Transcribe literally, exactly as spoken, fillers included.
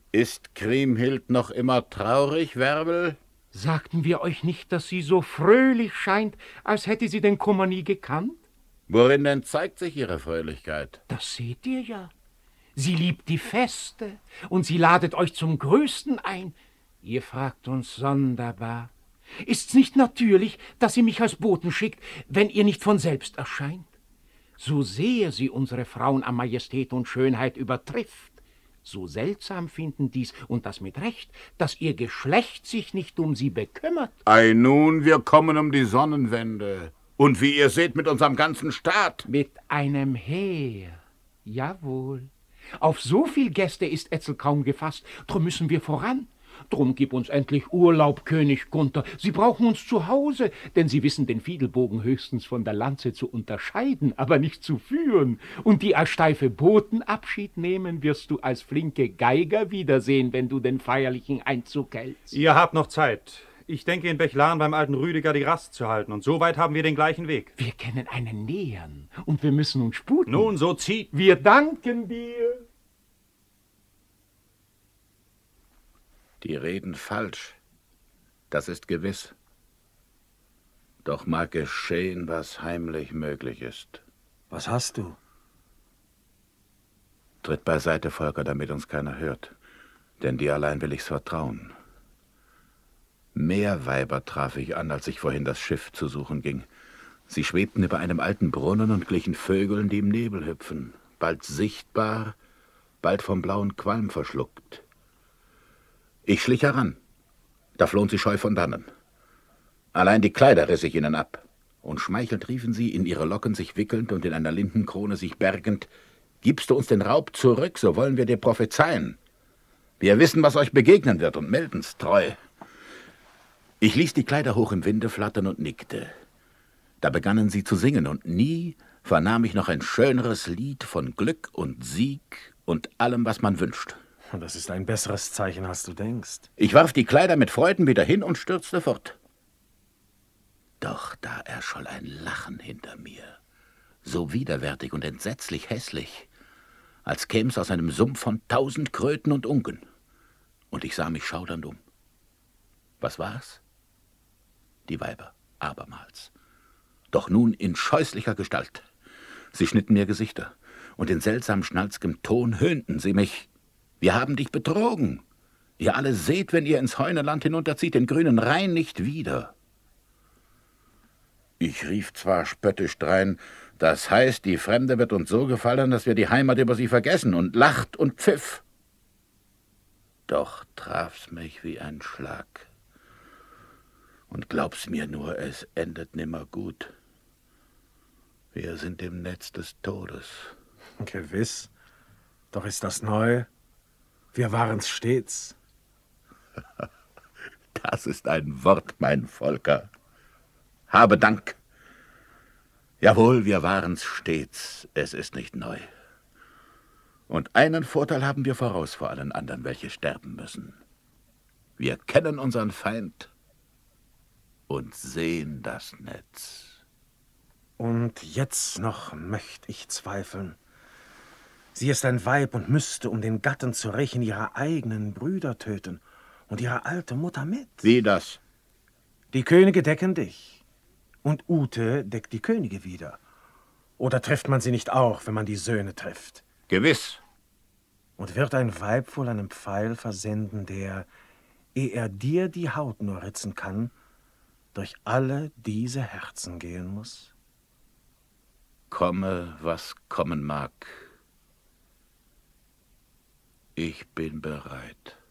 Ist Kriemhild noch immer traurig, Werbel? Sagten wir euch nicht, dass sie so fröhlich scheint, als hätte sie den Kummer nie gekannt? Worin denn zeigt sich ihre Fröhlichkeit? Das seht ihr ja. Sie liebt die Feste, und sie ladet euch zum Größten ein. Ihr fragt uns sonderbar. Ist's nicht natürlich, dass sie mich als Boten schickt, wenn ihr nicht von selbst erscheint? So sehr sie unsere Frauen an Majestät und Schönheit übertrifft, so seltsam finden dies, und das mit Recht, dass ihr Geschlecht sich nicht um sie bekümmert. Ei nun, wir kommen um die Sonnenwende. Und wie ihr seht, mit unserem ganzen Staat. Mit einem Heer, jawohl. Auf so viel Gäste ist Etzel kaum gefasst, drum müssen wir voran. Drum gib uns endlich Urlaub, König Gunther. Sie brauchen uns zu Hause, denn sie wissen den Fiedelbogen höchstens von der Lanze zu unterscheiden, aber nicht zu führen. Und die als steife Boten Abschied nehmen, wirst du als flinke Geiger wiedersehen, wenn du den feierlichen Einzug hältst. Ihr habt noch Zeit. Ich denke, in Bechlaren beim alten Rüdiger die Rast zu halten, und so weit haben wir den gleichen Weg. Wir kennen einen nähern, und wir müssen uns sputen. Nun, so zieht. Wir danken dir. Die reden falsch, das ist gewiss. Doch mag geschehen, was heimlich möglich ist. Was hast du? Tritt beiseite, Volker, damit uns keiner hört, denn dir allein will ich's vertrauen. Mehr Weiber traf ich an, als ich vorhin das Schiff zu suchen ging. Sie schwebten über einem alten Brunnen und glichen Vögeln, die im Nebel hüpfen, bald sichtbar, bald vom blauen Qualm verschluckt. Ich schlich heran, da flohen sie scheu von dannen. Allein die Kleider riss ich ihnen ab, und schmeichelt riefen sie, in ihre Locken sich wickelnd und in einer Lindenkrone sich bergend: Gibst du uns den Raub zurück, so wollen wir dir prophezeien. Wir wissen, was euch begegnen wird, und melden's treu. Ich ließ die Kleider hoch im Winde flattern und nickte. Da begannen sie zu singen, und nie vernahm ich noch ein schöneres Lied von Glück und Sieg und allem, was man wünscht. Das ist ein besseres Zeichen, als du denkst. Ich warf die Kleider mit Freuden wieder hin und stürzte fort. Doch da erscholl ein Lachen hinter mir, so widerwärtig und entsetzlich hässlich, als käm's aus einem Sumpf von tausend Kröten und Unken. Und ich sah mich schaudernd um. Was war's? Die Weiber, abermals. Doch nun in scheußlicher Gestalt. Sie schnitten mir Gesichter, und in seltsam schnalzgem Ton höhnten sie mich: Wir haben dich betrogen. Ihr alle seht, wenn ihr ins Heuneland hinunterzieht, den grünen Rhein nicht wieder. Ich rief zwar spöttisch drein: Das heißt, die Fremde wird uns so gefallen, dass wir die Heimat über sie vergessen, und lacht und pfiff. Doch traf's mich wie ein Schlag. Und glaub's mir nur, es endet nimmer gut. Wir sind im Netz des Todes. Gewiss. Doch ist das neu? Wir waren's stets. Das ist ein Wort, mein Volker. Habe Dank. Jawohl, wir waren's stets, es ist nicht neu. Und einen Vorteil haben wir voraus vor allen anderen, welche sterben müssen. Wir kennen unseren Feind und sehen das Netz. Und jetzt noch möcht ich zweifeln. Sie ist ein Weib und müsste, um den Gatten zu rächen, ihre eigenen Brüder töten und ihre alte Mutter mit. Wie das? Die Könige decken dich, und Ute deckt die Könige wieder. Oder trifft man sie nicht auch, wenn man die Söhne trifft? Gewiss. Und wird ein Weib wohl einen Pfeil versenden, der, ehe er dir die Haut nur ritzen kann, durch alle diese Herzen gehen muss? Komme, was kommen mag. Ich bin bereit.